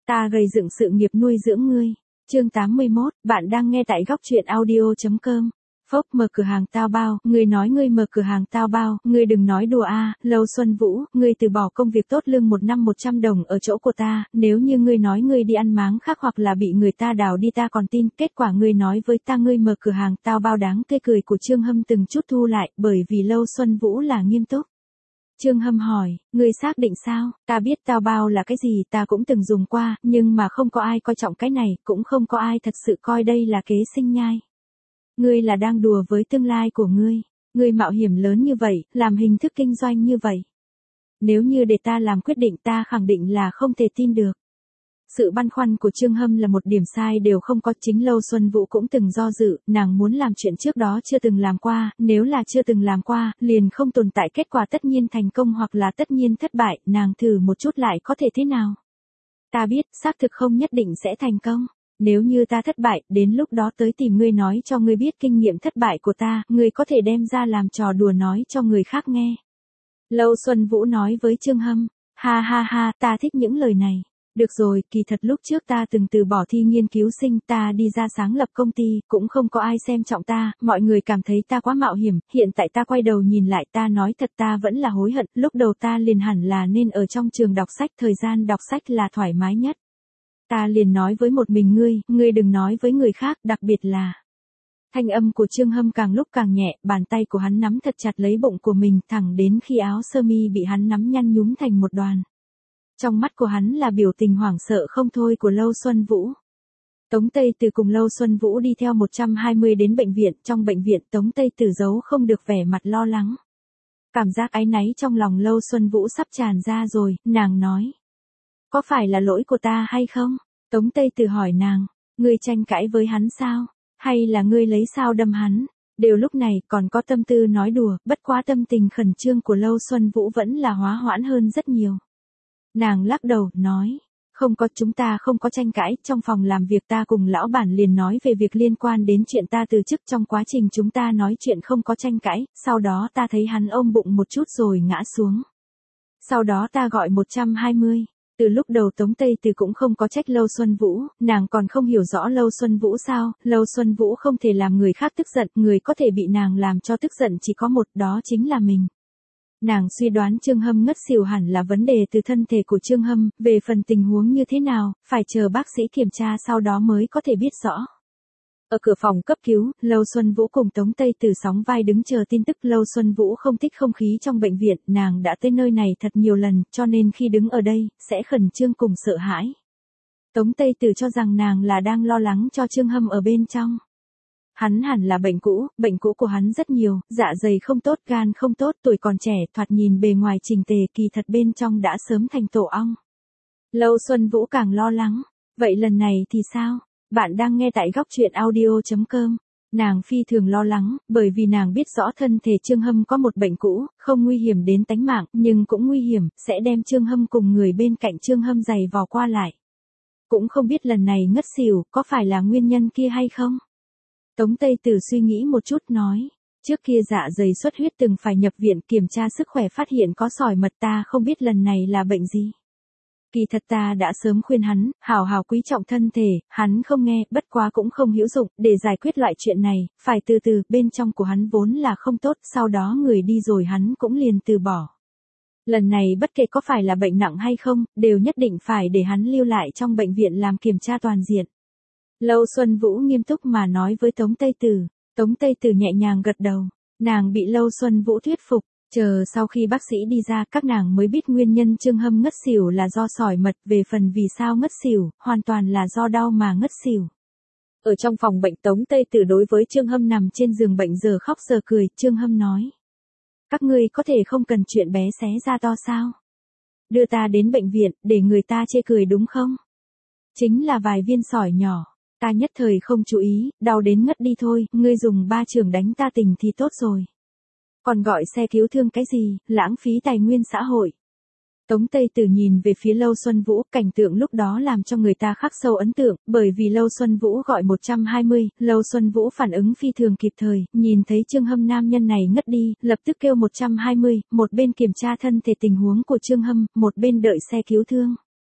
Ta gầy dựng sự nghiệp nuôi dưỡng ngươi. Chương 81, bạn đang nghe tại góc truyện audio.com. Phốc, mở cửa hàng tao bao, ngươi nói ngươi mở cửa hàng tao bao, ngươi đừng nói đùa a, Lâu Xuân Vũ, ngươi từ bỏ công việc tốt lương một năm 100 đồng ở chỗ của ta, nếu như ngươi nói ngươi đi ăn máng khác hoặc là bị người ta đào đi ta còn tin, kết quả ngươi nói với ta ngươi mở cửa hàng tao bao. Đáng tươi cười của Trương Hâm từng chút thu lại, bởi vì Lâu Xuân Vũ là nghiêm túc. Trương Hâm hỏi, ngươi xác định sao? Ta biết tao bao là cái gì, ta cũng từng dùng qua, nhưng mà không có ai coi trọng cái này, cũng không có ai thật sự coi đây là kế sinh nhai. Ngươi là đang đùa với tương lai của ngươi. Ngươi mạo hiểm lớn như vậy, làm hình thức kinh doanh như vậy. Nếu như để ta làm quyết định ta khẳng định là không thể tin được. Sự băn khoăn của Trương Hâm là một điểm sai đều không có. Chính Lâu Xuân Vũ cũng từng do dự, nàng muốn làm chuyện trước đó chưa từng làm qua, nếu là chưa từng làm qua, liền không tồn tại kết quả tất nhiên thành công hoặc là tất nhiên thất bại, nàng thử một chút lại có thể thế nào. Ta biết, xác thực không nhất định sẽ thành công. Nếu như ta thất bại, đến lúc đó tới tìm ngươi nói cho ngươi biết kinh nghiệm thất bại của ta, ngươi có thể đem ra làm trò đùa nói cho người khác nghe. Lâu Xuân Vũ nói với Trương Hâm, ha ha ha, ta thích những lời này. Được rồi, kỳ thật lúc trước ta từng từ bỏ thi nghiên cứu sinh, ta đi ra sáng lập công ty, cũng không có ai xem trọng ta, mọi người cảm thấy ta quá mạo hiểm, hiện tại ta quay đầu nhìn lại ta nói thật ta vẫn là hối hận, lúc đầu ta liền hẳn là nên ở trong trường đọc sách, thời gian đọc sách là thoải mái nhất. Ta liền nói với một mình ngươi đừng nói với người khác, đặc biệt là. Thanh âm của Trương Hâm càng lúc càng nhẹ, bàn tay của hắn nắm thật chặt lấy bụng của mình thẳng đến khi áo sơ mi bị hắn nắm nhăn nhúm thành một đoàn. Trong mắt của hắn là biểu tình hoảng sợ không thôi của Lâu Xuân Vũ. Tống Tây Từ cùng Lâu Xuân Vũ đi theo 120 đến bệnh viện, trong bệnh viện Tống Tây Từ giấu không được vẻ mặt lo lắng. Cảm giác áy náy trong lòng Lâu Xuân Vũ sắp tràn ra rồi, nàng nói. Có phải là lỗi của ta hay không? Tống Tây Từ hỏi nàng, ngươi tranh cãi với hắn sao? Hay là ngươi lấy sao đâm hắn? Đều lúc này còn có tâm tư nói đùa, bất quá tâm tình khẩn trương của Lâu Xuân Vũ vẫn là hóa hoãn hơn rất nhiều. Nàng lắc đầu, nói, không có, chúng ta không có tranh cãi, trong phòng làm việc ta cùng lão bản liền nói về việc liên quan đến chuyện ta từ chức, trong quá trình chúng ta nói chuyện không có tranh cãi, sau đó ta thấy hắn ôm bụng một chút rồi ngã xuống. Sau đó ta gọi 120. Từ lúc đầu Tống Tây Từ cũng không có trách Lâu Xuân Vũ, nàng còn không hiểu rõ Lâu Xuân Vũ sao, Lâu Xuân Vũ không thể làm người khác tức giận, người có thể bị nàng làm cho tức giận chỉ có một, đó chính là mình. Nàng suy đoán Trương Hâm ngất xỉu hẳn là vấn đề từ thân thể của Trương Hâm, về phần tình huống như thế nào, phải chờ bác sĩ kiểm tra sau đó mới có thể biết rõ. Ở cửa phòng cấp cứu, Lâu Xuân Vũ cùng Tống Tây Từ sóng vai đứng chờ tin tức. Lâu Xuân Vũ không thích không khí trong bệnh viện, nàng đã tới nơi này thật nhiều lần, cho nên khi đứng ở đây, sẽ khẩn trương cùng sợ hãi. Tống Tây Từ cho rằng nàng là đang lo lắng cho Trương Hâm ở bên trong. Hắn hẳn là bệnh cũ của hắn rất nhiều, dạ dày không tốt, gan không tốt, tuổi còn trẻ, thoạt nhìn bề ngoài chỉnh tề, kỳ thật bên trong đã sớm thành tổ ong. Lâu Xuân Vũ càng lo lắng, vậy lần này thì sao? Bạn đang nghe tại góc truyện audio.com. Nàng phi thường lo lắng, bởi vì nàng biết rõ thân thể Trương Hâm có một bệnh cũ, không nguy hiểm đến tánh mạng, nhưng cũng nguy hiểm, sẽ đem Trương Hâm cùng người bên cạnh Trương Hâm giày vò qua lại. Cũng không biết lần này ngất xỉu, có phải là nguyên nhân kia hay không? Tống Tây Từ suy nghĩ một chút nói, trước kia dạ dày xuất huyết từng phải nhập viện kiểm tra sức khỏe phát hiện có sỏi mật, ta không biết lần này là bệnh gì. Kỳ thật ta đã sớm khuyên hắn, hảo hảo quý trọng thân thể, hắn không nghe, bất quá cũng không hữu dụng, để giải quyết loại chuyện này, phải từ từ, bên trong của hắn vốn là không tốt, sau đó người đi rồi hắn cũng liền từ bỏ. Lần này bất kể có phải là bệnh nặng hay không, đều nhất định phải để hắn lưu lại trong bệnh viện làm kiểm tra toàn diện. Lâu Xuân Vũ nghiêm túc mà nói với Tống Tây Từ. Tống Tây Từ nhẹ nhàng gật đầu, nàng bị Lâu Xuân Vũ thuyết phục. Chờ sau khi bác sĩ đi ra, các nàng mới biết nguyên nhân Trương Hâm ngất xỉu là do sỏi mật, về phần vì sao ngất xỉu, hoàn toàn là do đau mà ngất xỉu. Ở trong phòng bệnh, Tống Tây Từ đối với Trương Hâm nằm trên giường bệnh giờ khóc giờ cười, Trương Hâm nói. Các ngươi có thể không cần chuyện bé xé ra to sao? Đưa ta đến bệnh viện, để người ta chê cười đúng không? Chính là vài viên sỏi nhỏ. Ta nhất thời không chú ý, đau đến ngất đi thôi, ngươi dùng 3 chưởng đánh ta tỉnh thì tốt rồi. Còn gọi xe cứu thương cái gì, lãng phí tài nguyên xã hội. Tống Tây Từ nhìn về phía Lâu Xuân Vũ, cảnh tượng lúc đó làm cho người ta khắc sâu ấn tượng, bởi vì Lâu Xuân Vũ gọi 120, Lâu Xuân Vũ phản ứng phi thường kịp thời, nhìn thấy Trương Hâm nam nhân này ngất đi, lập tức kêu 120, một bên kiểm tra thân thể tình huống của Trương Hâm, một bên đợi xe cứu thương.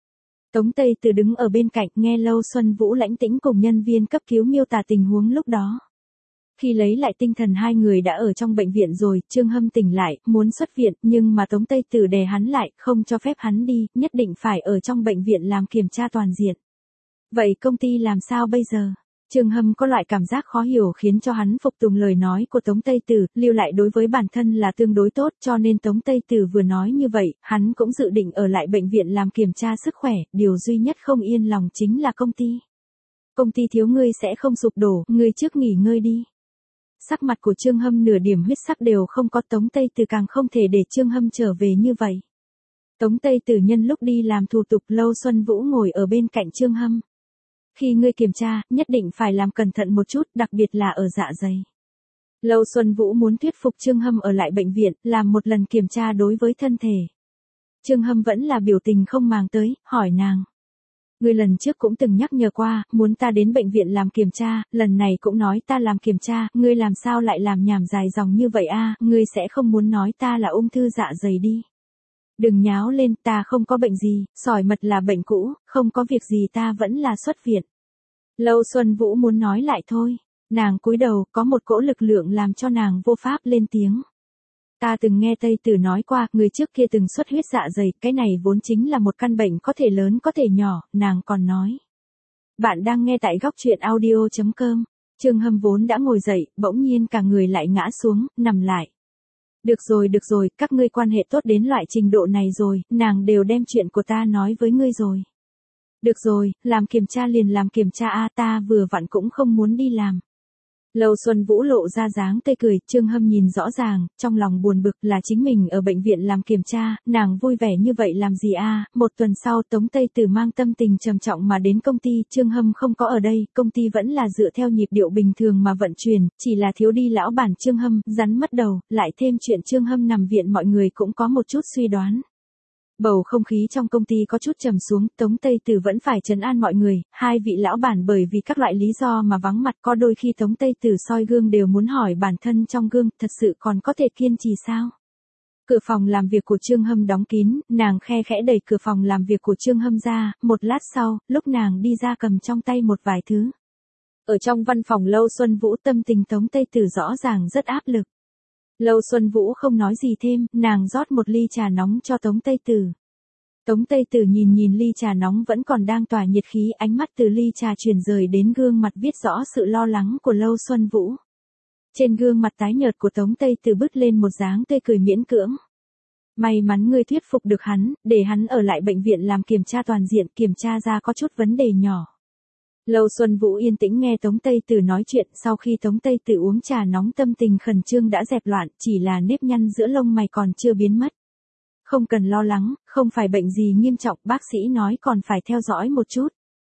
Tống Tây Từ đứng ở bên cạnh nghe Lâu Xuân Vũ lãnh tĩnh cùng nhân viên cấp cứu miêu tả tình huống lúc đó. Khi lấy lại tinh thần hai người đã ở trong bệnh viện rồi, Trương Hâm tỉnh lại, muốn xuất viện, nhưng mà Tống Tây Từ đè hắn lại, không cho phép hắn đi, nhất định phải ở trong bệnh viện làm kiểm tra toàn diện. Vậy công ty làm sao bây giờ? Trương Hâm có loại cảm giác khó hiểu khiến cho hắn phục tùng lời nói của Tống Tây Từ, lưu lại đối với bản thân là tương đối tốt, cho nên Tống Tây Từ vừa nói như vậy, hắn cũng dự định ở lại bệnh viện làm kiểm tra sức khỏe, điều duy nhất không yên lòng chính là công ty. Công ty thiếu ngươi sẽ không sụp đổ, ngươi trước nghỉ ngơi đi. Sắc mặt của Trương Hâm nửa điểm huyết sắc đều không có, Tống Tây Từ càng không thể để Trương Hâm trở về như vậy. Tống Tây Từ nhân lúc đi làm thủ tục, Lâu Xuân Vũ ngồi ở bên cạnh Trương Hâm. Khi ngươi kiểm tra, nhất định phải làm cẩn thận một chút, đặc biệt là ở dạ dày. Lâu Xuân Vũ muốn thuyết phục Trương Hâm ở lại bệnh viện, làm một lần kiểm tra đối với thân thể. Trương Hâm vẫn là biểu tình không màng tới, hỏi nàng. Ngươi lần trước cũng từng nhắc nhở qua, muốn ta đến bệnh viện làm kiểm tra, lần này cũng nói ta làm kiểm tra, ngươi làm sao lại làm nhảm dài dòng như vậy a? Ngươi sẽ không muốn nói ta là ung thư dạ dày đi. Đừng nháo lên, ta không có bệnh gì, sỏi mật là bệnh cũ, không có việc gì, ta vẫn là xuất viện. Lâu Xuân Vũ muốn nói lại thôi, nàng cúi đầu, có một cỗ lực lượng làm cho nàng vô pháp lên tiếng. Ta từng nghe Tây Tử nói qua, người trước kia từng xuất huyết dạ dày, cái này vốn chính là một căn bệnh có thể lớn có thể nhỏ, nàng còn nói. Bạn đang nghe tại góc truyện audio.com, Trương Hâm vốn đã ngồi dậy, bỗng nhiên cả người lại ngã xuống, nằm lại. Được rồi, các ngươi quan hệ tốt đến loại trình độ này rồi, nàng đều đem chuyện của ta nói với ngươi rồi. Được rồi, làm kiểm tra liền làm kiểm tra a, ta vừa vặn cũng không muốn đi làm. Lâu Xuân Vũ lộ ra dáng tươi cười, Trương Hâm nhìn rõ ràng, trong lòng buồn bực là chính mình ở bệnh viện làm kiểm tra, nàng vui vẻ như vậy làm gì a? Một tuần sau Tống Tây Tử mang tâm tình trầm trọng mà đến công ty, Trương Hâm không có ở đây, công ty vẫn là dựa theo nhịp điệu bình thường mà vận chuyển, chỉ là thiếu đi lão bản Trương Hâm, rắn mất đầu, lại thêm chuyện Trương Hâm nằm viện mọi người cũng có một chút suy đoán. Bầu không khí trong công ty có chút trầm xuống, Tống Tây Tử vẫn phải trấn an mọi người, hai vị lão bản bởi vì các loại lý do mà vắng mặt, có đôi khi Tống Tây Tử soi gương đều muốn hỏi bản thân trong gương, thật sự còn có thể kiên trì sao? Cửa phòng làm việc của Trương Hâm đóng kín, nàng khe khẽ đẩy cửa phòng làm việc của Trương Hâm ra, một lát sau, lúc nàng đi ra cầm trong tay một vài thứ. Ở trong văn phòng Lâu Xuân Vũ, tâm tình Tống Tây Tử rõ ràng rất áp lực. Lâu Xuân Vũ không nói gì thêm, nàng rót một ly trà nóng cho Tống Tây Tử. Tống Tây Tử nhìn ly trà nóng vẫn còn đang tỏa nhiệt khí, ánh mắt từ ly trà chuyển rời đến gương mặt viết rõ sự lo lắng của Lâu Xuân Vũ. Trên gương mặt tái nhợt của Tống Tây Tử bứt lên một dáng tươi cười miễn cưỡng. May mắn ngươi thuyết phục được hắn, để hắn ở lại bệnh viện làm kiểm tra toàn diện, kiểm tra ra có chút vấn đề nhỏ. Lâu Xuân Vũ yên tĩnh nghe Tống Tây Tử nói chuyện, sau khi Tống Tây Tử uống trà nóng tâm tình khẩn trương đã dẹp loạn, chỉ là nếp nhăn giữa lông mày còn chưa biến mất. Không cần lo lắng, không phải bệnh gì nghiêm trọng, bác sĩ nói còn phải theo dõi một chút.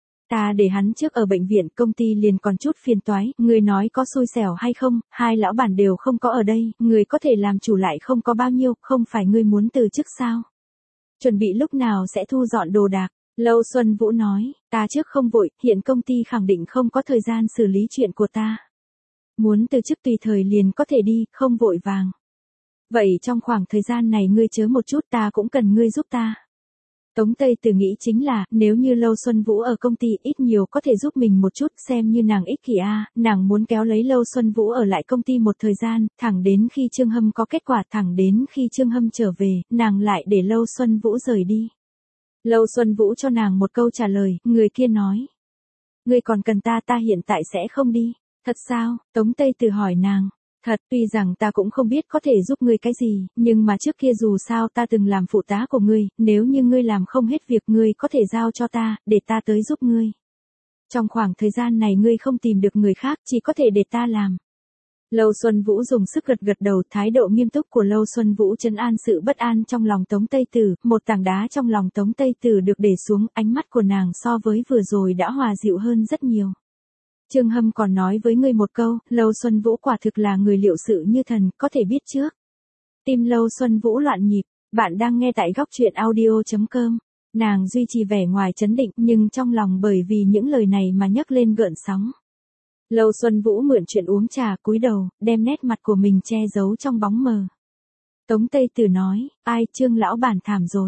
Ta để hắn trước ở bệnh viện, công ty liền còn chút phiền toái, người nói có xui xẻo hay không, hai lão bản đều không có ở đây, người có thể làm chủ lại không có bao nhiêu, không phải ngươi muốn từ chức sao? Chuẩn bị lúc nào sẽ thu dọn đồ đạc? Lâu Xuân Vũ nói, ta trước không vội, hiện công ty khẳng định không có thời gian xử lý chuyện của ta. Muốn từ chức tùy thời liền có thể đi, không vội vàng. Vậy trong khoảng thời gian này ngươi chớ một chút, ta cũng cần ngươi giúp ta. Tống Tây Tử nghĩ chính là, nếu như Lâu Xuân Vũ ở công ty ít nhiều có thể giúp mình một chút, xem như nàng ích kỷ a, nàng muốn kéo lấy Lâu Xuân Vũ ở lại công ty một thời gian, thẳng đến khi Trương Hâm có kết quả, thẳng đến khi Trương Hâm trở về, nàng lại để Lâu Xuân Vũ rời đi. Lâu Xuân Vũ cho nàng một câu trả lời, người kia nói. Ngươi còn cần ta, ta hiện tại sẽ không đi. Thật sao? Tống Tây Tử hỏi nàng. Thật, tuy rằng ta cũng không biết có thể giúp ngươi cái gì, nhưng mà trước kia dù sao ta từng làm phụ tá của ngươi, nếu như ngươi làm không hết việc ngươi có thể giao cho ta, để ta tới giúp ngươi. Trong khoảng thời gian này ngươi không tìm được người khác, chỉ có thể để ta làm. Lâu Xuân Vũ dùng sức gật đầu, thái độ nghiêm túc của Lâu Xuân Vũ trấn an sự bất an trong lòng Tống Tây Tử, một tảng đá trong lòng Tống Tây Tử được để xuống, ánh mắt của nàng so với vừa rồi đã hòa dịu hơn rất nhiều. Trương Hâm còn nói với ngươi một câu, Lâu Xuân Vũ quả thực là người liệu sự như thần, có thể biết trước. Tim Lâu Xuân Vũ loạn nhịp, bạn đang nghe tại góc truyện audio.com. Nàng duy trì vẻ ngoài trấn định nhưng trong lòng bởi vì những lời này mà nhấc lên gợn sóng. Lâu Xuân Vũ mượn chuyện uống trà cúi đầu, đem nét mặt của mình che giấu trong bóng mờ. Tống Tây Tử nói, ai, Trương lão bản thảm rồi.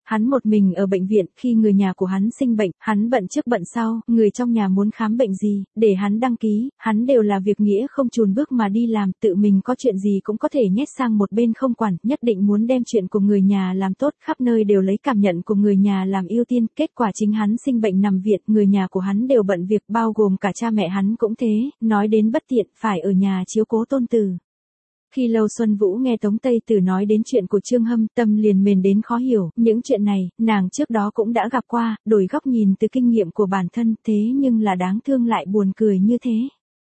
Hắn một mình ở bệnh viện, khi người nhà của hắn sinh bệnh, hắn bận trước bận sau, người trong nhà muốn khám bệnh gì, để hắn đăng ký, hắn đều là việc nghĩa không chùn bước mà đi làm, tự mình có chuyện gì cũng có thể nhét sang một bên không quản, nhất định muốn đem chuyện của người nhà làm tốt, khắp nơi đều lấy cảm nhận của người nhà làm ưu tiên, kết quả chính hắn sinh bệnh nằm viện, người nhà của hắn đều bận việc, bao gồm cả cha mẹ hắn cũng thế, nói đến bất tiện, phải ở nhà chiếu cố tôn tử. Khi Lâu Xuân Vũ nghe Tống Tây Tử nói đến chuyện của Trương Hâm, tâm liền mềm đến khó hiểu, những chuyện này, nàng trước đó cũng đã gặp qua, đổi góc nhìn từ kinh nghiệm của bản thân, thế nhưng là đáng thương lại buồn cười như thế.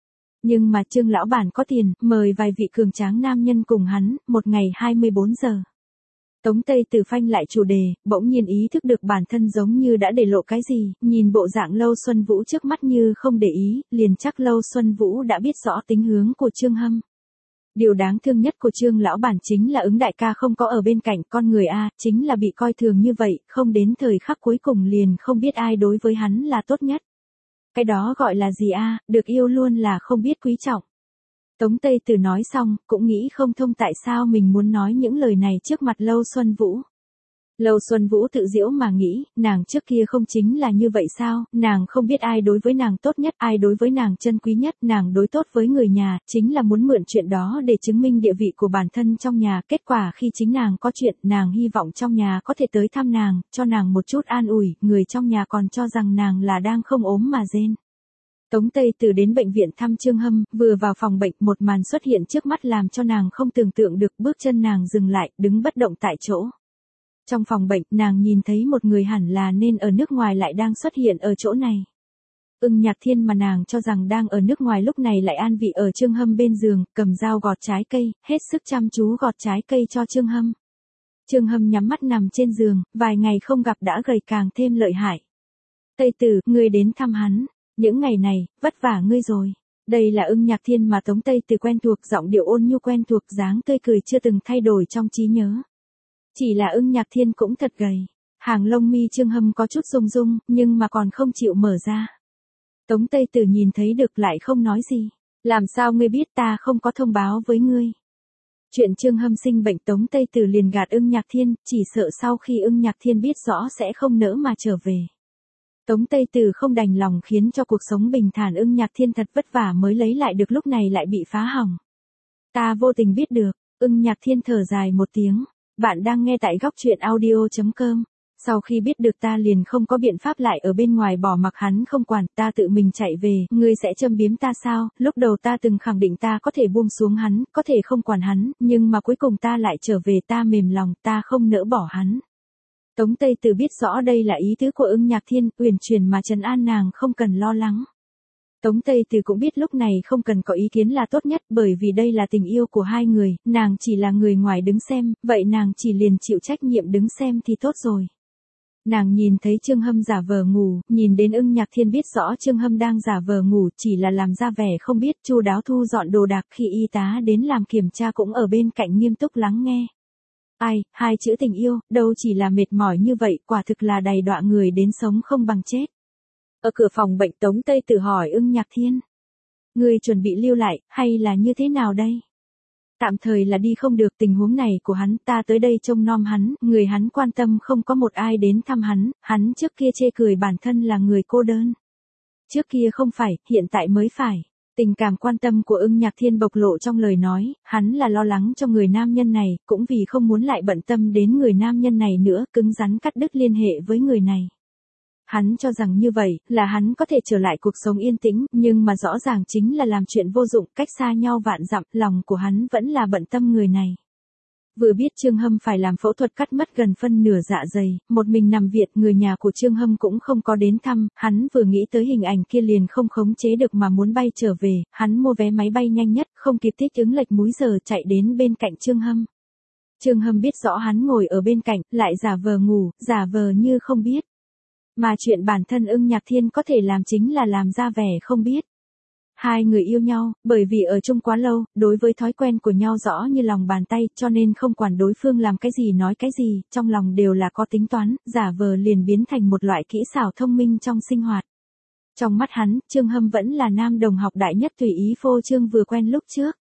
Nhưng mà Trương lão bản có tiền, mời vài vị cường tráng nam nhân cùng hắn, một ngày 24 giờ. Tống Tây Tử phanh lại chủ đề, bỗng nhiên ý thức được bản thân giống như đã để lộ cái gì, nhìn bộ dạng Lâu Xuân Vũ trước mắt như không để ý, liền chắc Lâu Xuân Vũ đã biết rõ tính hướng của Trương Hâm. Điều đáng thương nhất của Trương lão bản chính là ứng đại ca không có ở bên cạnh, con người a, chính là bị coi thường như vậy, không đến thời khắc cuối cùng liền không biết ai đối với hắn là tốt nhất. Cái đó gọi là gì a, được yêu luôn là không biết quý trọng. Tống Tây Tử nói xong, cũng nghĩ không thông tại sao mình muốn nói những lời này trước mặt Lâu Xuân Vũ. Lâu Xuân Vũ tự giễu mà nghĩ, nàng trước kia không chính là như vậy sao, nàng không biết ai đối với nàng tốt nhất, ai đối với nàng chân quý nhất, nàng đối tốt với người nhà, chính là muốn mượn chuyện đó để chứng minh địa vị của bản thân trong nhà, kết quả khi chính nàng có chuyện, nàng hy vọng trong nhà có thể tới thăm nàng, cho nàng một chút an ủi, người trong nhà còn cho rằng nàng là đang không ốm mà rên. Tống Tây Tử đến bệnh viện thăm Trương Hâm, vừa vào phòng bệnh, một màn xuất hiện trước mắt làm cho nàng không tưởng tượng được, bước chân nàng dừng lại, đứng bất động tại chỗ. Trong phòng bệnh, nàng nhìn thấy một người hẳn là nên ở nước ngoài lại đang xuất hiện ở chỗ này. Ưng Nhạc Thiên mà nàng cho rằng đang ở nước ngoài lúc này lại an vị ở Trương Hâm bên giường, cầm dao gọt trái cây, hết sức chăm chú gọt trái cây cho Trương Hâm. Trương Hâm nhắm mắt nằm trên giường, vài ngày không gặp đã gầy càng thêm lợi hại. Tây Tử, ngươi đến thăm hắn, những ngày này, vất vả ngươi rồi. Đây là Ưng Nhạc Thiên mà Tống Tây Tử quen thuộc, giọng điệu ôn nhu quen thuộc, dáng tươi cười chưa từng thay đổi trong trí nhớ. Chỉ là Ưng Nhạc Thiên cũng thật gầy. Hàng lông mi Trương Hâm có chút rung rung, nhưng mà còn không chịu mở ra. Tống Tây Tử nhìn thấy được lại không nói gì. Làm sao ngươi biết ta không có thông báo với ngươi? Chuyện Trương Hâm sinh bệnh Tống Tây Tử liền gạt Ưng Nhạc Thiên, chỉ sợ sau khi Ưng Nhạc Thiên biết rõ sẽ không nỡ mà trở về. Tống Tây Tử không đành lòng khiến cho cuộc sống bình thản Ưng Nhạc Thiên thật vất vả mới lấy lại được, lúc này lại bị phá hỏng. Ta vô tình biết được, Ưng Nhạc Thiên thở dài một tiếng. Bạn đang nghe tại góc truyện audio.com. Sau khi biết được ta liền không có biện pháp lại ở bên ngoài bỏ mặc hắn không quản, ta tự mình chạy về, ngươi sẽ châm biếm ta sao? Lúc đầu ta từng khẳng định ta có thể buông xuống hắn, có thể không quản hắn, nhưng mà cuối cùng ta lại trở về, ta mềm lòng, ta không nỡ bỏ hắn. Tống Tây Tử biết rõ đây là ý tứ của Ưng Nhạc Thiên, uyển chuyển mà trấn an nàng không cần lo lắng. Tống Tây Tử cũng biết lúc này không cần có ý kiến là tốt nhất, bởi vì đây là tình yêu của hai người, nàng chỉ là người ngoài đứng xem, vậy nàng chỉ liền chịu trách nhiệm đứng xem thì tốt rồi. Nàng nhìn thấy Trương Hâm giả vờ ngủ, nhìn đến Ưng Nhạc Thiên biết rõ Trương Hâm đang giả vờ ngủ, chỉ là làm ra vẻ không biết, chu đáo thu dọn đồ đạc, khi y tá đến làm kiểm tra cũng ở bên cạnh nghiêm túc lắng nghe. Ai, hai chữ tình yêu, đâu chỉ là mệt mỏi như vậy, quả thực là đầy đọa người đến sống không bằng chết. Ở cửa phòng bệnh Tống Tây Tử hỏi Ưng Nhạc Thiên. Ngươi chuẩn bị lưu lại, hay là như thế nào đây? Tạm thời là đi không được, tình huống này của hắn, ta tới đây trông nom hắn, người hắn quan tâm không có một ai đến thăm hắn trước kia chê cười bản thân là người cô đơn. Trước kia không phải, hiện tại mới phải. Tình cảm quan tâm của Ưng Nhạc Thiên bộc lộ trong lời nói, hắn là lo lắng cho người nam nhân này, cũng vì không muốn lại bận tâm đến người nam nhân này nữa, cứng rắn cắt đứt liên hệ với người này. Hắn cho rằng như vậy, là hắn có thể trở lại cuộc sống yên tĩnh, nhưng mà rõ ràng chính là làm chuyện vô dụng, cách xa nhau vạn dặm, lòng của hắn vẫn là bận tâm người này. Vừa biết Trương Hâm phải làm phẫu thuật cắt mất gần phân nửa dạ dày, một mình nằm viện, người nhà của Trương Hâm cũng không có đến thăm, hắn vừa nghĩ tới hình ảnh kia liền không khống chế được mà muốn bay trở về, hắn mua vé máy bay nhanh nhất, không kịp thích ứng lệch múi giờ chạy đến bên cạnh Trương Hâm. Trương Hâm biết rõ hắn ngồi ở bên cạnh, lại giả vờ ngủ, giả vờ như không biết. Mà chuyện bản thân Ưng Nhạc Thiên có thể làm chính là làm ra vẻ không biết. Hai người yêu nhau, bởi vì ở chung quá lâu, đối với thói quen của nhau rõ như lòng bàn tay, cho nên không quản đối phương làm cái gì nói cái gì, trong lòng đều là có tính toán, giả vờ liền biến thành một loại kỹ xảo thông minh trong sinh hoạt. Trong mắt hắn, Trương Hâm vẫn là nam đồng học đại nhất tùy ý phô trương vừa quen lúc trước.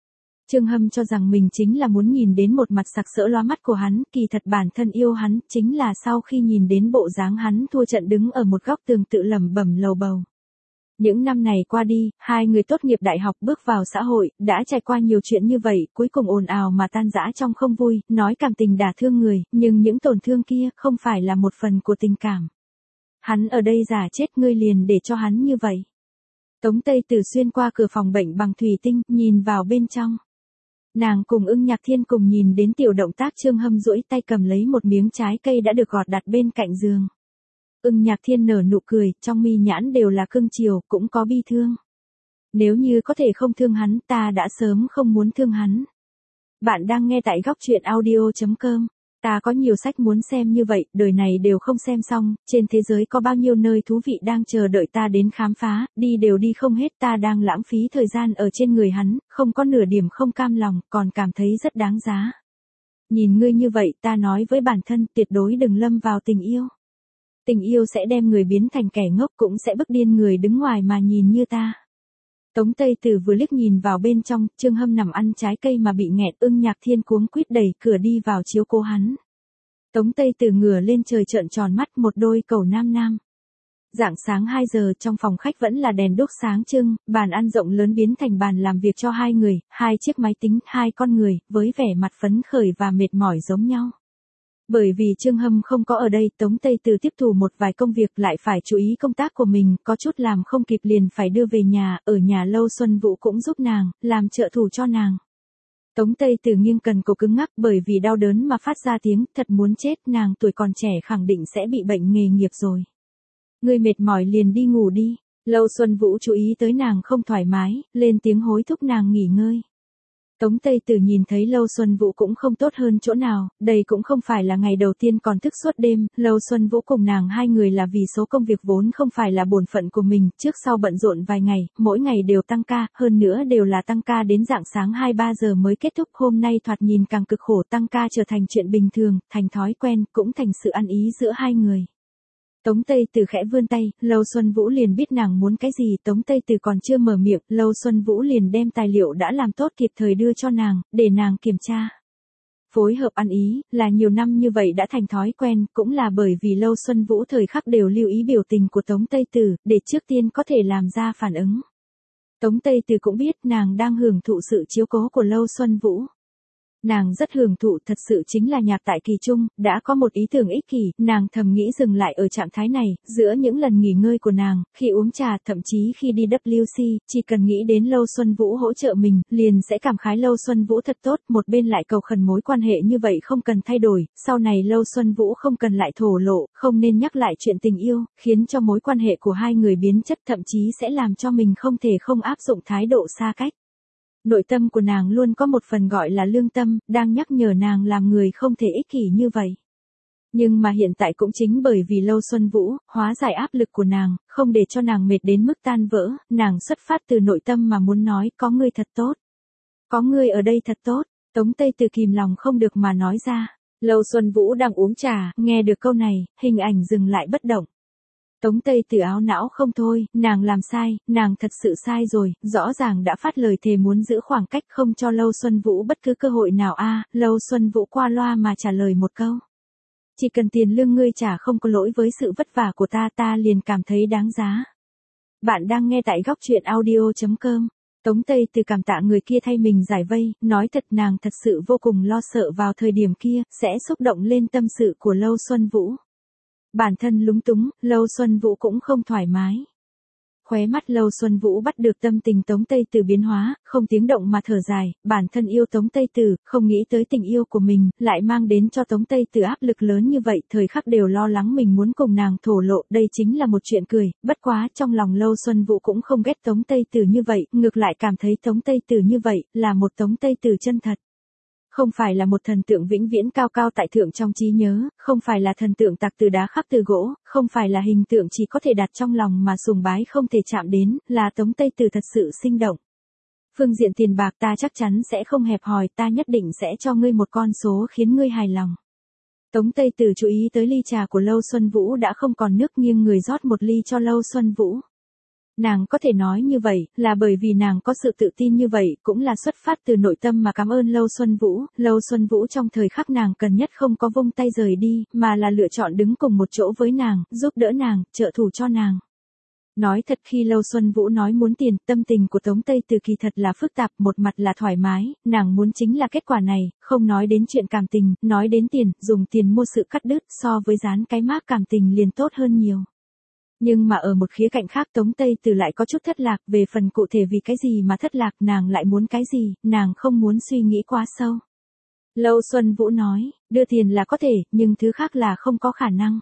Trương Hâm cho rằng mình chính là muốn nhìn đến một mặt sặc sỡ lóa mắt của hắn, kỳ thật bản thân yêu hắn, chính là sau khi nhìn đến bộ dáng hắn thua trận đứng ở một góc tường tự lẩm bẩm lầu bầu. Những năm này qua đi, hai người tốt nghiệp đại học bước vào xã hội, đã trải qua nhiều chuyện như vậy, cuối cùng ồn ào mà tan rã trong không vui, nói cảm tình đả thương người, nhưng những tổn thương kia không phải là một phần của tình cảm. Hắn ở đây giả chết ngươi liền để cho hắn như vậy. Tống Tây Tử xuyên qua cửa phòng bệnh bằng thủy tinh, nhìn vào bên trong. Nàng cùng Ưng Nhạc Thiên cùng nhìn đến tiểu động tác Trương Hâm duỗi tay cầm lấy một miếng trái cây đã được gọt đặt bên cạnh giường. Ưng Nhạc Thiên nở nụ cười, trong mi nhãn đều là cưng chiều, cũng có bi thương. Nếu như có thể không thương hắn, ta đã sớm không muốn thương hắn. Bạn đang nghe tại góc truyện audio.com. Ta có nhiều sách muốn xem như vậy, đời này đều không xem xong, trên thế giới có bao nhiêu nơi thú vị đang chờ đợi ta đến khám phá, đi đều đi không hết, ta đang lãng phí thời gian ở trên người hắn, không có nửa điểm không cam lòng, còn cảm thấy rất đáng giá. Nhìn ngươi như vậy, ta nói với bản thân tuyệt đối đừng lâm vào tình yêu. Tình yêu sẽ đem người biến thành kẻ ngốc, cũng sẽ bức điên người đứng ngoài mà nhìn như ta. Tống Tây Tử vừa liếc nhìn vào bên trong, Trương Hâm nằm ăn trái cây mà bị nghẹt, Ưng Nhạc Thiên cuống quýt đẩy cửa đi vào chiếu cố hắn. Tống Tây Tử ngửa lên trời trợn tròn mắt, một đôi cầu nam nam. Rạng sáng 2 giờ, trong phòng khách vẫn là đèn đuốc sáng trưng, bàn ăn rộng lớn biến thành bàn làm việc cho hai người, 2 chiếc máy tính, 2 con người, với vẻ mặt phấn khởi và mệt mỏi giống nhau. Bởi vì Trương Hâm không có ở đây, Tống Tây Tử tiếp thủ một vài công việc, lại phải chú ý công tác của mình, có chút làm không kịp liền phải đưa về nhà, ở nhà Lâu Xuân Vũ cũng giúp nàng, làm trợ thủ cho nàng. Tống Tây Tử nghiêng cần cổ cứng ngắc, bởi vì đau đớn mà phát ra tiếng, thật muốn chết, nàng tuổi còn trẻ khẳng định sẽ bị bệnh nghề nghiệp rồi. Ngươi mệt mỏi liền đi ngủ đi. Lâu Xuân Vũ chú ý tới nàng không thoải mái, lên tiếng hối thúc nàng nghỉ ngơi. Tống Tây Tử nhìn thấy Lâu Xuân Vũ cũng không tốt hơn chỗ nào, đây cũng không phải là ngày đầu tiên còn thức suốt đêm, Lâu Xuân Vũ cùng nàng hai người là vì số công việc vốn không phải là bổn phận của mình, trước sau bận rộn vài ngày, mỗi ngày đều tăng ca, hơn nữa đều là tăng ca đến rạng sáng 2-3 giờ mới kết thúc, hôm nay thoạt nhìn càng cực khổ, tăng ca trở thành chuyện bình thường, thành thói quen, cũng thành sự ăn ý giữa hai người. Tống Tây Tử khẽ vươn tay, Lâu Xuân Vũ liền biết nàng muốn cái gì, Tống Tây Tử còn chưa mở miệng, Lâu Xuân Vũ liền đem tài liệu đã làm tốt kịp thời đưa cho nàng, để nàng kiểm tra. Phối hợp ăn ý, là nhiều năm như vậy đã thành thói quen, cũng là bởi vì Lâu Xuân Vũ thời khắc đều lưu ý biểu tình của Tống Tây Tử, để trước tiên có thể làm ra phản ứng. Tống Tây Tử cũng biết nàng đang hưởng thụ sự chiếu cố của Lâu Xuân Vũ. Nàng rất hưởng thụ, thật sự chính là nhạc tại kỳ trung, đã có một ý tưởng ích kỷ, nàng thầm nghĩ dừng lại ở trạng thái này, giữa những lần nghỉ ngơi của nàng, khi uống trà, thậm chí khi đi WC, chỉ cần nghĩ đến Lâu Xuân Vũ hỗ trợ mình, liền sẽ cảm khái Lâu Xuân Vũ thật tốt, một bên lại cầu khẩn mối quan hệ như vậy không cần thay đổi, sau này Lâu Xuân Vũ không cần lại thổ lộ, không nên nhắc lại chuyện tình yêu, khiến cho mối quan hệ của hai người biến chất, thậm chí sẽ làm cho mình không thể không áp dụng thái độ xa cách. Nội tâm của nàng luôn có một phần gọi là lương tâm, đang nhắc nhở nàng làm người không thể ích kỷ như vậy. Nhưng mà hiện tại cũng chính bởi vì Lâu Xuân Vũ, hóa giải áp lực của nàng, không để cho nàng mệt đến mức tan vỡ, nàng xuất phát từ nội tâm mà muốn nói, có ngươi thật tốt. Có ngươi ở đây thật tốt, Tống Tây Tử kìm lòng không được mà nói ra. Lâu Xuân Vũ đang uống trà, nghe được câu này, hình ảnh dừng lại bất động. Tống Tây Tử áo não không thôi, nàng làm sai, nàng thật sự sai rồi, rõ ràng đã phát lời thề muốn giữ khoảng cách không cho Lâu Xuân Vũ bất cứ cơ hội nào Lâu Xuân Vũ qua loa mà trả lời một câu. Chỉ cần tiền lương ngươi trả không có lỗi với sự vất vả của ta liền cảm thấy đáng giá. Bạn đang nghe tại góc truyện audio.com. Tống Tây Tử cảm tạ người kia thay mình giải vây, nói thật nàng thật sự vô cùng lo sợ vào thời điểm kia, sẽ xúc động lên tâm sự của Lâu Xuân Vũ. Bản thân lúng túng, Lâu Xuân Vũ cũng không thoải mái. Khóe mắt Lâu Xuân Vũ bắt được tâm tình Tống Tây Tử biến hóa, không tiếng động mà thở dài, bản thân yêu Tống Tây Tử, không nghĩ tới tình yêu của mình, lại mang đến cho Tống Tây Tử áp lực lớn như vậy, thời khắc đều lo lắng mình muốn cùng nàng thổ lộ, đây chính là một chuyện cười, bất quá trong lòng Lâu Xuân Vũ cũng không ghét Tống Tây Tử như vậy, ngược lại cảm thấy Tống Tây Tử như vậy, là một Tống Tây Tử chân thật. Không phải là một thần tượng vĩnh viễn cao cao tại thượng trong trí nhớ, không phải là thần tượng tạc từ đá khắc từ gỗ, không phải là hình tượng chỉ có thể đặt trong lòng mà sùng bái không thể chạm đến, là Tống Tây Tử thật sự sinh động. Phương diện tiền bạc ta chắc chắn sẽ không hẹp hòi, ta nhất định sẽ cho ngươi một con số khiến ngươi hài lòng. Tống Tây Tử chú ý tới ly trà của Lâu Xuân Vũ đã không còn nước, nghiêng người rót một ly cho Lâu Xuân Vũ. Nàng có thể nói như vậy, là bởi vì nàng có sự tự tin như vậy, cũng là xuất phát từ nội tâm mà cảm ơn Lâu Xuân Vũ. Lâu Xuân Vũ trong thời khắc nàng cần nhất không có vung tay rời đi, mà là lựa chọn đứng cùng một chỗ với nàng, giúp đỡ nàng, trợ thủ cho nàng. Nói thật, khi Lâu Xuân Vũ nói muốn tiền, tâm tình của Tống Tây Từ kỳ thật là phức tạp, một mặt là thoải mái, nàng muốn chính là kết quả này, không nói đến chuyện cảm tình, nói đến tiền, dùng tiền mua sự cắt đứt, so với dán cái mác cảm tình liền tốt hơn nhiều. Nhưng mà ở một khía cạnh khác Tống Tây Từ lại có chút thất lạc, về phần cụ thể vì cái gì mà thất lạc, nàng lại muốn cái gì, nàng không muốn suy nghĩ quá sâu. Lâu Xuân Vũ nói, đưa tiền là có thể, nhưng thứ khác là không có khả năng.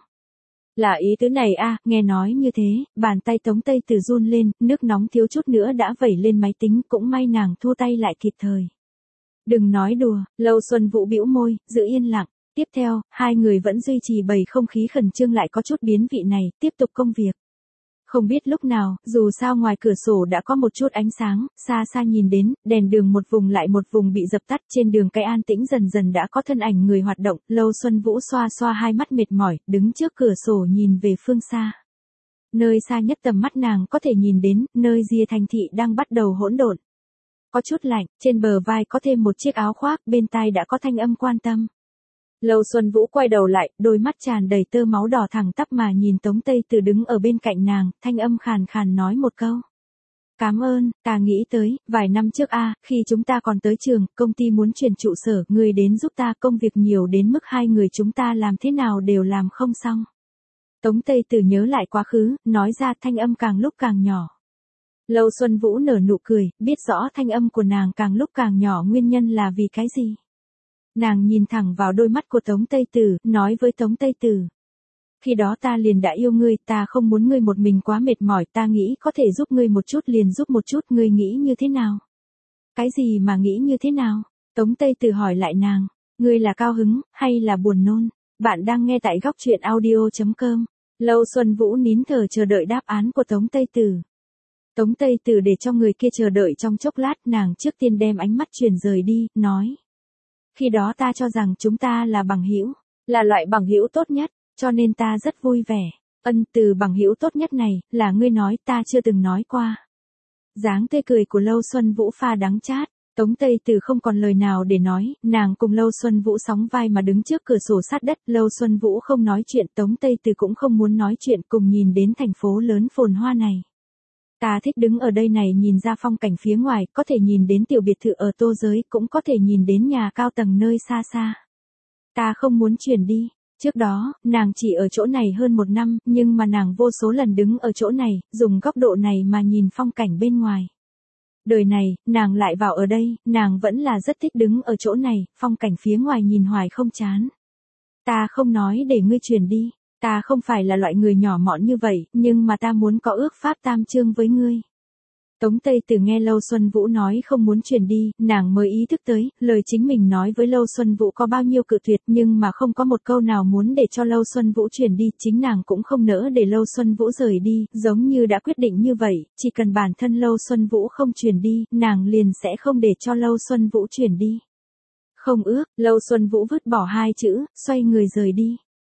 Là ý tứ này à, nghe nói như thế, bàn tay Tống Tây Từ run lên, nước nóng thiếu chút nữa đã vẩy lên máy tính, cũng may nàng thua tay lại kịp thời. Đừng nói đùa, Lâu Xuân Vũ bĩu môi, giữ yên lặng. Tiếp theo, hai người vẫn duy trì bầu không khí khẩn trương lại có chút biến vị này, tiếp tục công việc. Không biết lúc nào, dù sao ngoài cửa sổ đã có một chút ánh sáng, xa xa nhìn đến, đèn đường một vùng lại một vùng bị dập tắt, trên đường cái an tĩnh dần dần đã có thân ảnh người hoạt động, Lâu Xuân Vũ xoa xoa hai mắt mệt mỏi, đứng trước cửa sổ nhìn về phương xa. Nơi xa nhất tầm mắt nàng có thể nhìn đến, nơi rìa thành thị đang bắt đầu hỗn độn. Có chút lạnh, trên bờ vai có thêm một chiếc áo khoác, bên tai đã có thanh âm quan tâm. Lâu Xuân Vũ quay đầu lại, đôi mắt tràn đầy tơ máu đỏ thẳng tắp mà nhìn Tống Tây Từ đứng ở bên cạnh nàng, thanh âm khàn khàn nói một câu. Cảm ơn, ta nghĩ tới, vài năm trước khi chúng ta còn tới trường, công ty muốn chuyển trụ sở, người đến giúp ta, công việc nhiều đến mức hai người chúng ta làm thế nào đều làm không xong. Tống Tây Từ nhớ lại quá khứ, nói ra thanh âm càng lúc càng nhỏ. Lâu Xuân Vũ nở nụ cười, biết rõ thanh âm của nàng càng lúc càng nhỏ nguyên nhân là vì cái gì. Nàng nhìn thẳng vào đôi mắt của Tống Tây Từ, nói với Tống Tây Từ. Khi đó ta liền đã yêu ngươi, ta không muốn ngươi một mình quá mệt mỏi, ta nghĩ có thể giúp ngươi một chút liền giúp một chút, ngươi nghĩ như thế nào? Cái gì mà nghĩ như thế nào? Tống Tây Từ hỏi lại nàng, ngươi là cao hứng, hay là buồn nôn? Bạn đang nghe tại góc truyện audio.com. Lâu Xuân Vũ nín thở chờ đợi đáp án của Tống Tây Từ. Tống Tây Từ để cho người kia chờ đợi trong chốc lát, nàng trước tiên đem ánh mắt chuyển rời đi, nói. Khi đó ta cho rằng chúng ta là bằng hữu, là loại bằng hữu tốt nhất, cho nên ta rất vui vẻ. Từ bằng hữu tốt nhất này, là ngươi nói, ta chưa từng nói qua. Dáng tươi cười của Lâu Xuân Vũ pha đắng chát, Tống Tây Từ không còn lời nào để nói, nàng cùng Lâu Xuân Vũ sóng vai mà đứng trước cửa sổ sát đất, Lâu Xuân Vũ không nói chuyện, Tống Tây Từ cũng không muốn nói chuyện, cùng nhìn đến thành phố lớn phồn hoa này. Ta thích đứng ở đây này nhìn ra phong cảnh phía ngoài, có thể nhìn đến tiểu biệt thự ở Tô Giới, cũng có thể nhìn đến nhà cao tầng nơi xa xa. Ta không muốn chuyển đi. Trước đó, nàng chỉ ở chỗ này hơn 1 năm, nhưng mà nàng vô số lần đứng ở chỗ này, dùng góc độ này mà nhìn phong cảnh bên ngoài. Đời này, nàng lại vào ở đây, nàng vẫn là rất thích đứng ở chỗ này, phong cảnh phía ngoài nhìn hoài không chán. Ta không nói để ngươi chuyển đi. Ta không phải là loại người nhỏ mọn như vậy, nhưng mà ta muốn có ước pháp tam chương với ngươi. Tống Tây Từ nghe Lâu Xuân Vũ nói không muốn chuyển đi, nàng mới ý thức tới, lời chính mình nói với Lâu Xuân Vũ có bao nhiêu cự tuyệt nhưng mà không có một câu nào muốn để cho Lâu Xuân Vũ chuyển đi, chính nàng cũng không nỡ để Lâu Xuân Vũ rời đi, giống như đã quyết định như vậy, chỉ cần bản thân Lâu Xuân Vũ không chuyển đi, nàng liền sẽ không để cho Lâu Xuân Vũ chuyển đi. Không ước, Lâu Xuân Vũ vứt bỏ 2 chữ, xoay người rời đi.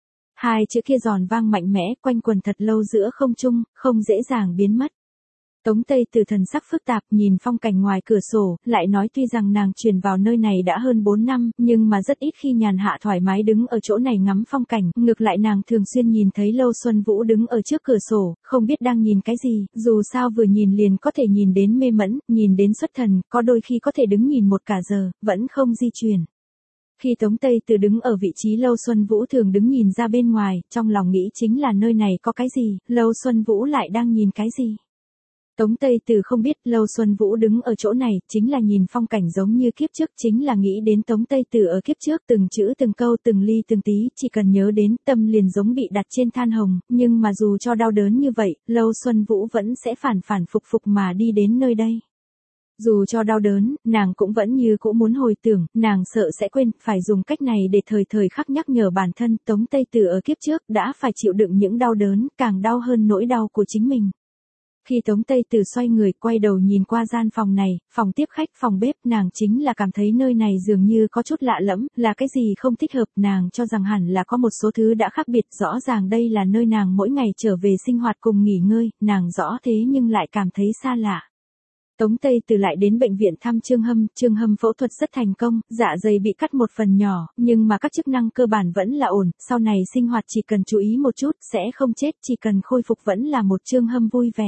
2 chữ kia giòn vang mạnh mẽ, quanh quần thật lâu giữa không trung, không dễ dàng biến mất. Tống Tây Từ thần sắc phức tạp nhìn phong cảnh ngoài cửa sổ, lại nói tuy rằng nàng chuyển vào nơi này đã hơn 4 năm, nhưng mà rất ít khi nhàn hạ thoải mái đứng ở chỗ này ngắm phong cảnh, ngược lại nàng thường xuyên nhìn thấy Lâu Xuân Vũ đứng ở trước cửa sổ, không biết đang nhìn cái gì, dù sao vừa nhìn liền có thể nhìn đến mê mẫn, nhìn đến xuất thần, có đôi khi có thể đứng nhìn một cả giờ, vẫn không di chuyển. Khi Tống Tây Từ đứng ở vị trí Lâu Xuân Vũ thường đứng nhìn ra bên ngoài, trong lòng nghĩ chính là nơi này có cái gì, Lâu Xuân Vũ lại đang nhìn cái gì. Tống Tây Từ không biết Lâu Xuân Vũ đứng ở chỗ này, chính là nhìn phong cảnh giống như kiếp trước, chính là nghĩ đến Tống Tây Từ ở kiếp trước từng chữ từng câu từng ly từng tí, chỉ cần nhớ đến tâm liền giống bị đặt trên than hồng, nhưng mà dù cho đau đớn như vậy, Lâu Xuân Vũ vẫn sẽ phản phục mà đi đến nơi đây. Dù cho đau đớn, nàng cũng vẫn như cũ muốn hồi tưởng, nàng sợ sẽ quên, phải dùng cách này để thời khắc nhắc nhở bản thân, Tống Tây Từ ở kiếp trước đã phải chịu đựng những đau đớn, càng đau hơn nỗi đau của chính mình. Khi Tống Tây Từ xoay người quay đầu nhìn qua gian phòng này, phòng tiếp khách, phòng bếp, nàng chính là cảm thấy nơi này dường như có chút lạ lẫm, là cái gì không thích hợp, nàng cho rằng hẳn là có một số thứ đã khác biệt, rõ ràng đây là nơi nàng mỗi ngày trở về sinh hoạt cùng nghỉ ngơi, nàng rõ thế nhưng lại cảm thấy xa lạ. Tống Tây Từ lại đến bệnh viện thăm Trương Hâm phẫu thuật rất thành công, dạ dày bị cắt một phần nhỏ, nhưng mà các chức năng cơ bản vẫn là ổn, sau này sinh hoạt chỉ cần chú ý một chút, sẽ không chết, chỉ cần khôi phục vẫn là một Trương Hâm vui vẻ.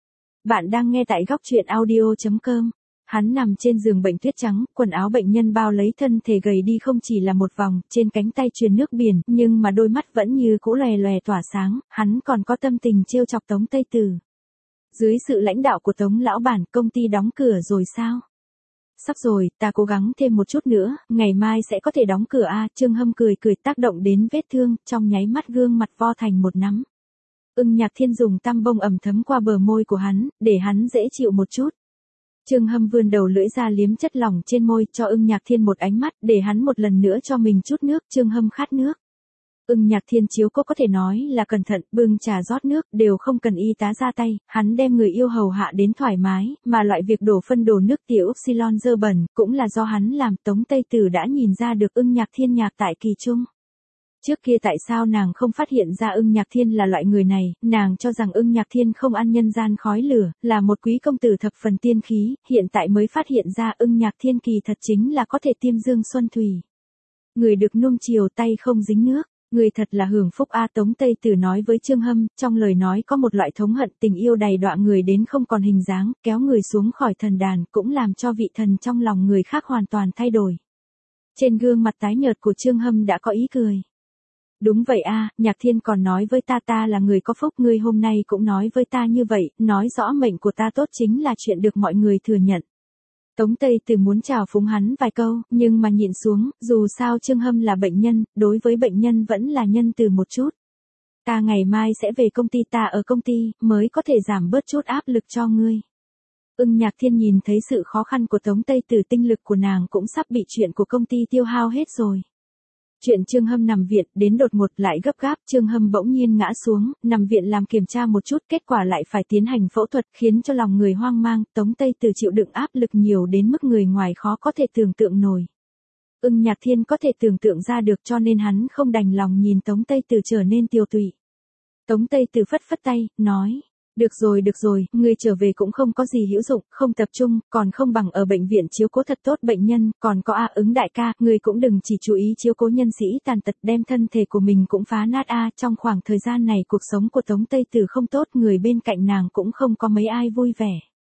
Bạn đang nghe tại góc truyện audio.com. Hắn nằm trên giường bệnh tuyết trắng, quần áo bệnh nhân bao lấy thân thể gầy đi không chỉ là một vòng, trên cánh tay truyền nước biển, nhưng mà đôi mắt vẫn như cũ lòe lòe tỏa sáng, hắn còn có tâm tình trêu chọc Tống Tây Từ. Dưới sự lãnh đạo của Tống lão bản, công ty đóng cửa rồi sao? Sắp rồi, ta cố gắng thêm một chút nữa, ngày mai sẽ có thể đóng cửa a. Trương Hâm cười cười tác động đến vết thương, trong nháy mắt gương mặt vo thành một nắm. Ưng Nhạc Thiên dùng tăm bông ẩm thấm qua bờ môi của hắn, để hắn dễ chịu một chút. Trương Hâm vươn đầu lưỡi ra liếm chất lỏng trên môi, cho Ưng Nhạc Thiên một ánh mắt, để hắn một lần nữa cho mình chút nước. Trương Hâm khát nước. Ưng Nhạc Thiên chiếu cố có thể nói là cẩn thận, bưng trà rót nước, đều không cần y tá ra tay, hắn đem người yêu hầu hạ đến thoải mái, mà loại việc đổ phân đổ nước tiểu Upsilon dơ bẩn, cũng là do hắn làm. Tống Tây Từ đã nhìn ra được Ưng Nhạc Thiên nhạc tại kỳ trung. Trước kia tại sao nàng không phát hiện ra Ưng Nhạc Thiên là loại người này, nàng cho rằng Ưng Nhạc Thiên không ăn nhân gian khói lửa, là một quý công tử thập phần tiên khí, hiện tại mới phát hiện ra Ưng Nhạc Thiên kỳ thật chính là có thể tiêm dương xuân thủy. Người được nuông chiều tay không dính nước. Người thật là hưởng phúc a. Tống Tây Từ nói với Trương Hâm, trong lời nói có một loại thống hận, tình yêu đầy đọa người đến không còn hình dáng, kéo người xuống khỏi thần đàn, cũng làm cho vị thần trong lòng người khác hoàn toàn thay đổi. Trên gương mặt tái nhợt của Trương Hâm đã có ý cười. Đúng vậy a, Nhạc Thiên còn nói với ta là người có phúc, ngươi hôm nay cũng nói với ta như vậy, nói rõ mệnh của ta tốt chính là chuyện được mọi người thừa nhận. Tống Tây Từ muốn chào phúng hắn vài câu, nhưng mà nhịn xuống, dù sao Trương Hâm là bệnh nhân, đối với bệnh nhân vẫn là nhân từ một chút. Ta ngày mai sẽ về công ty, ta ở công ty, mới có thể giảm bớt chút áp lực cho ngươi. Ưng Nhạc Thiên nhìn thấy sự khó khăn của Tống Tây Từ, tinh lực của nàng cũng sắp bị chuyện của công ty tiêu hao hết rồi. Chuyện Trương Hâm nằm viện đến đột ngột lại gấp gáp, Trương Hâm bỗng nhiên ngã xuống, nằm viện làm kiểm tra một chút, kết quả lại phải tiến hành phẫu thuật, khiến cho lòng người hoang mang. Tống Tây Từ chịu đựng áp lực nhiều đến mức người ngoài khó có thể tưởng tượng nổi. Ưng Nhạc Thiên có thể tưởng tượng ra được, cho nên hắn không đành lòng nhìn Tống Tây Từ trở nên tiều tụy. Tống Tây Từ phất phất tay, nói. Được rồi, ngươi trở về cũng không có gì hữu dụng, không tập trung, còn không bằng ở bệnh viện chiếu cố thật tốt bệnh nhân, còn có Ứng đại ca, ngươi cũng đừng chỉ chú ý chiếu cố nhân sĩ tàn tật, đem thân thể của mình cũng phá nát trong khoảng thời gian này cuộc sống của Tống Tây Từ không tốt, người bên cạnh nàng cũng không có mấy ai vui vẻ.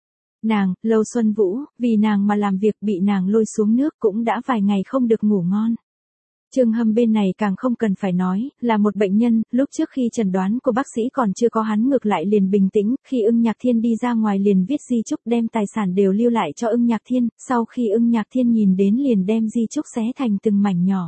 Nàng, Lâu Xuân Vũ, vì nàng mà làm việc, bị nàng lôi xuống nước cũng đã vài ngày không được ngủ ngon. Trương Hâm bên này càng không cần phải nói, là một bệnh nhân, lúc trước khi chẩn đoán của bác sĩ còn chưa có, hắn ngược lại liền bình tĩnh, khi Ưng Nhạc Thiên đi ra ngoài liền viết di chúc, đem tài sản đều lưu lại cho Ưng Nhạc Thiên, sau khi Ưng Nhạc Thiên nhìn đến liền đem di chúc xé thành từng mảnh nhỏ.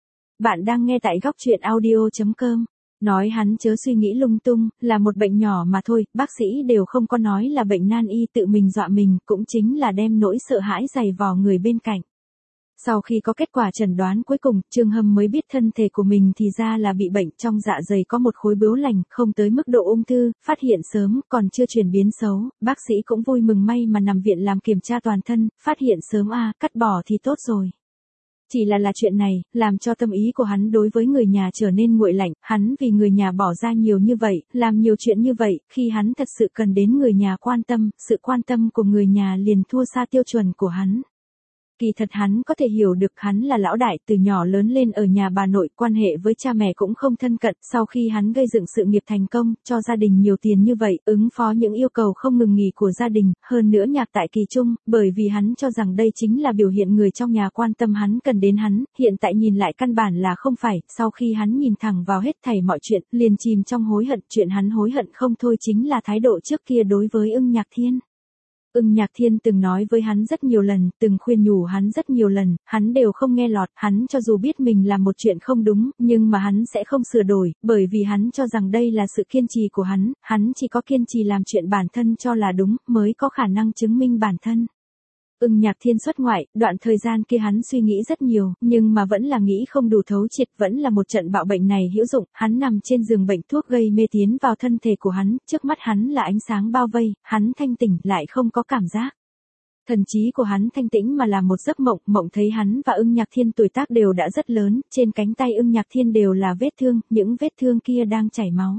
Bạn đang nghe tại góc truyện audio.com. Nói hắn chớ suy nghĩ lung tung, là một bệnh nhỏ mà thôi, bác sĩ đều không có nói là bệnh nan y, tự mình dọa mình, cũng chính là đem nỗi sợ hãi dày vò người bên cạnh. Sau khi có kết quả chẩn đoán cuối cùng, Trương Hâm mới biết thân thể của mình thì ra là bị bệnh, trong dạ dày có một khối bướu lành, không tới mức độ ung thư, phát hiện sớm, còn chưa chuyển biến xấu, bác sĩ cũng vui mừng, may mà nằm viện làm kiểm tra toàn thân, phát hiện sớm cắt bỏ thì tốt rồi. Chỉ là chuyện này, làm cho tâm ý của hắn đối với người nhà trở nên nguội lạnh, hắn vì người nhà bỏ ra nhiều như vậy, làm nhiều chuyện như vậy, khi hắn thật sự cần đến người nhà quan tâm, sự quan tâm của người nhà liền thua xa tiêu chuẩn của hắn. Kỳ thật hắn có thể hiểu được, hắn là lão đại, từ nhỏ lớn lên ở nhà bà nội, quan hệ với cha mẹ cũng không thân cận, sau khi hắn gây dựng sự nghiệp thành công, cho gia đình nhiều tiền như vậy, ứng phó những yêu cầu không ngừng nghỉ của gia đình, hơn nữa nhạc tại kỳ trung, bởi vì hắn cho rằng đây chính là biểu hiện người trong nhà quan tâm hắn, cần đến hắn, hiện tại nhìn lại căn bản là không phải, sau khi hắn nhìn thẳng vào hết thảy mọi chuyện, liền chìm trong hối hận, chuyện hắn hối hận không thôi chính là thái độ trước kia đối với Ưng Nhạc Thiên. Ưng Nhạc Thiên từng nói với hắn rất nhiều lần, từng khuyên nhủ hắn rất nhiều lần, hắn đều không nghe lọt, hắn cho dù biết mình làm một chuyện không đúng, nhưng mà hắn sẽ không sửa đổi, bởi vì hắn cho rằng đây là sự kiên trì của hắn chỉ có kiên trì làm chuyện bản thân cho là đúng, mới có khả năng chứng minh bản thân. Ưng Nhạc Thiên xuất ngoại, đoạn thời gian kia hắn suy nghĩ rất nhiều, nhưng mà vẫn là nghĩ không đủ thấu triệt, vẫn là một trận bạo bệnh này hữu dụng, hắn nằm trên giường bệnh thuốc gây mê tiến vào thân thể của hắn, trước mắt hắn là ánh sáng bao vây, hắn thanh tỉnh lại không có cảm giác. Thần trí của hắn thanh tĩnh mà là một giấc mộng, mộng thấy hắn và Ưng Nhạc Thiên tuổi tác đều đã rất lớn, trên cánh tay Ưng Nhạc Thiên đều là vết thương, những vết thương kia đang chảy máu.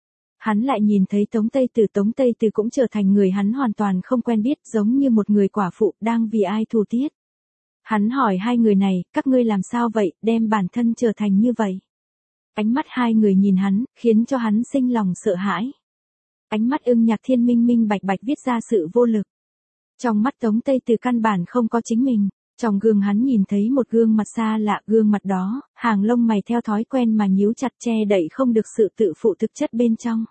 Hắn lại nhìn thấy Tống Tây Từ cũng trở thành người hắn hoàn toàn không quen biết, giống như một người quả phụ, đang vì ai thù tiết. Hắn hỏi hai người này, các ngươi làm sao vậy, đem bản thân trở thành như vậy. Ánh mắt hai người nhìn hắn, khiến cho hắn sinh lòng sợ hãi. Ánh mắt Ưng Nhạc Thiên minh minh bạch bạch viết ra sự vô lực. Trong mắt Tống Tây Từ căn bản không có chính mình. Trong gương hắn nhìn thấy một gương mặt xa lạ, gương mặt đó, hàng lông mày theo thói quen mà nhíu chặt che đậy không được sự tự phụ thực chất bên trong.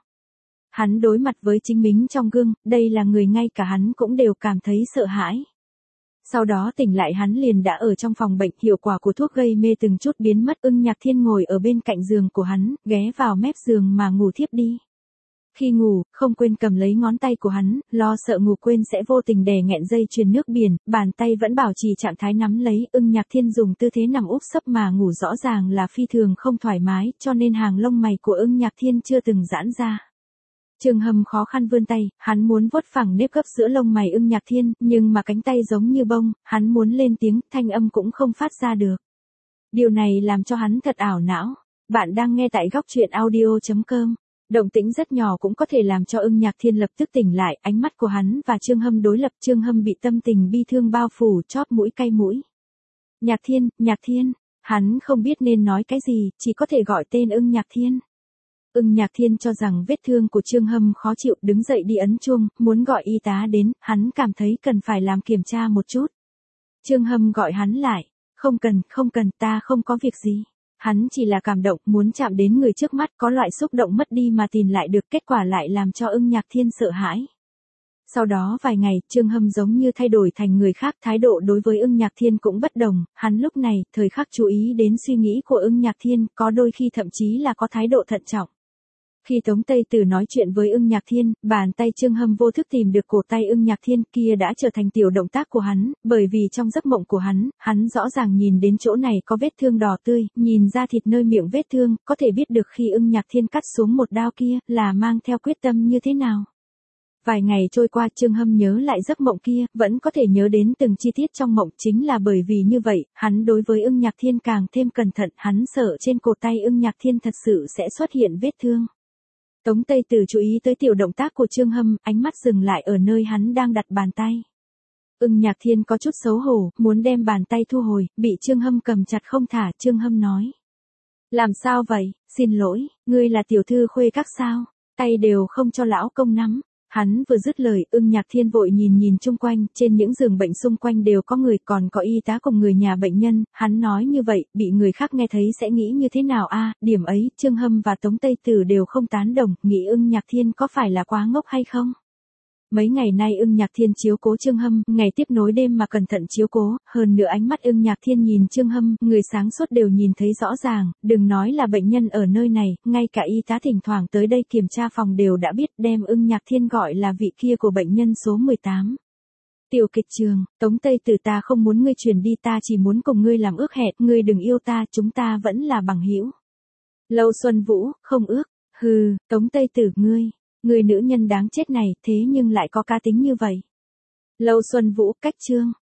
Hắn đối mặt với chính mình trong gương, đây là người ngay cả hắn cũng đều cảm thấy sợ hãi. Sau đó tỉnh lại hắn liền đã ở trong phòng bệnh, hiệu quả của thuốc gây mê từng chút biến mất. Ưng Nhạc Thiên ngồi ở bên cạnh giường của hắn, ghé vào mép giường mà ngủ thiếp đi. Khi ngủ, không quên cầm lấy ngón tay của hắn, lo sợ ngủ quên sẽ vô tình đè nghẹn dây chuyền nước biển, bàn tay vẫn bảo trì trạng thái nắm lấy. Ưng Nhạc Thiên dùng tư thế nằm úp sấp mà ngủ rõ ràng là phi thường không thoải mái, cho nên hàng lông mày của Ưng Nhạc Thiên chưa từng giãn ra. Trương Hâm khó khăn vươn tay, hắn muốn vuốt phẳng nếp gấp giữa lông mày Ưng Nhạc Thiên, nhưng mà cánh tay giống như bông, hắn muốn lên tiếng, thanh âm cũng không phát ra được. Điều này làm cho hắn thật ảo não. Bạn đang nghe tại góc truyện audio.com. Động tĩnh rất nhỏ cũng có thể làm cho Ưng Nhạc Thiên lập tức tỉnh lại, ánh mắt của hắn và Trương Hâm đối lập, Trương Hâm bị tâm tình bi thương bao phủ, chóp mũi cay mũi. Nhạc Thiên, hắn không biết nên nói cái gì, chỉ có thể gọi tên Ưng Nhạc Thiên. Ưng Nhạc Thiên cho rằng vết thương của Trương Hâm khó chịu, đứng dậy đi ấn chuông, muốn gọi y tá đến, hắn cảm thấy cần phải làm kiểm tra một chút. Trương Hâm gọi hắn lại, không cần, ta không có việc gì. Hắn chỉ là cảm động, muốn chạm đến người trước mắt, có loại xúc động mất đi mà tìm lại được, kết quả lại làm cho Ưng Nhạc Thiên sợ hãi. Sau đó vài ngày, Trương Hâm giống như thay đổi thành người khác, thái độ đối với Ưng Nhạc Thiên cũng bất đồng, hắn lúc này, thời khắc chú ý đến suy nghĩ của Ưng Nhạc Thiên, có đôi khi thậm chí là có thái độ thận trọng. Khi Tống Tây Từ nói chuyện với Ưng Nhạc Thiên, bàn tay Trương Hâm vô thức tìm được cổ tay Ưng Nhạc Thiên, kia đã trở thành tiểu động tác của hắn, bởi vì trong giấc mộng của hắn rõ ràng nhìn đến chỗ này có vết thương đỏ tươi, nhìn ra thịt nơi miệng vết thương, có thể biết được khi Ưng Nhạc Thiên cắt xuống một đao kia, là mang theo quyết tâm như thế nào. Vài ngày trôi qua, Trương Hâm nhớ lại giấc mộng kia, vẫn có thể nhớ đến từng chi tiết trong mộng, chính là bởi vì như vậy, hắn đối với Ưng Nhạc Thiên càng thêm cẩn thận, hắn sợ trên cổ tay Ưng Nhạc Thiên thật sự sẽ xuất hiện vết thương. Tống Tây Từ chú ý tới tiểu động tác của Trương Hâm, ánh mắt dừng lại ở nơi hắn đang đặt bàn tay. Ưng Nhạc Thiên có chút xấu hổ, muốn đem bàn tay thu hồi, bị Trương Hâm cầm chặt không thả. Trương Hâm nói: làm sao vậy, xin lỗi, ngươi là tiểu thư khuê các sao, tay đều không cho lão công nắm. Hắn vừa dứt lời, Ưng Nhạc Thiên vội nhìn chung quanh, trên những giường bệnh xung quanh đều có người, còn có y tá cùng người nhà bệnh nhân, hắn nói như vậy, bị người khác nghe thấy sẽ nghĩ như thế nào a? Điểm ấy, Trương Hâm và Tống Tây Từ đều không tán đồng, nghĩ Ưng Nhạc Thiên có phải là quá ngốc hay không? Mấy ngày nay Ưng Nhạc Thiên chiếu cố Trương Hâm, ngày tiếp nối đêm mà cẩn thận chiếu cố, hơn nữa ánh mắt Ưng Nhạc Thiên nhìn Trương Hâm, người sáng suốt đều nhìn thấy rõ ràng, đừng nói là bệnh nhân ở nơi này, ngay cả y tá thỉnh thoảng tới đây kiểm tra phòng đều đã biết, đem Ưng Nhạc Thiên gọi là vị kia của bệnh nhân số 18. Tiểu kịch trường, Tống Tây Từ, ta không muốn ngươi chuyển đi, ta chỉ muốn cùng ngươi làm ước hẹn, ngươi đừng yêu ta, chúng ta vẫn là bằng hữu. Lâu Xuân Vũ, không ước, hừ, Tống Tây Từ, người nữ nhân đáng chết này, thế nhưng lại có cá tính như vậy. Lâu Xuân Vũ, cách chương.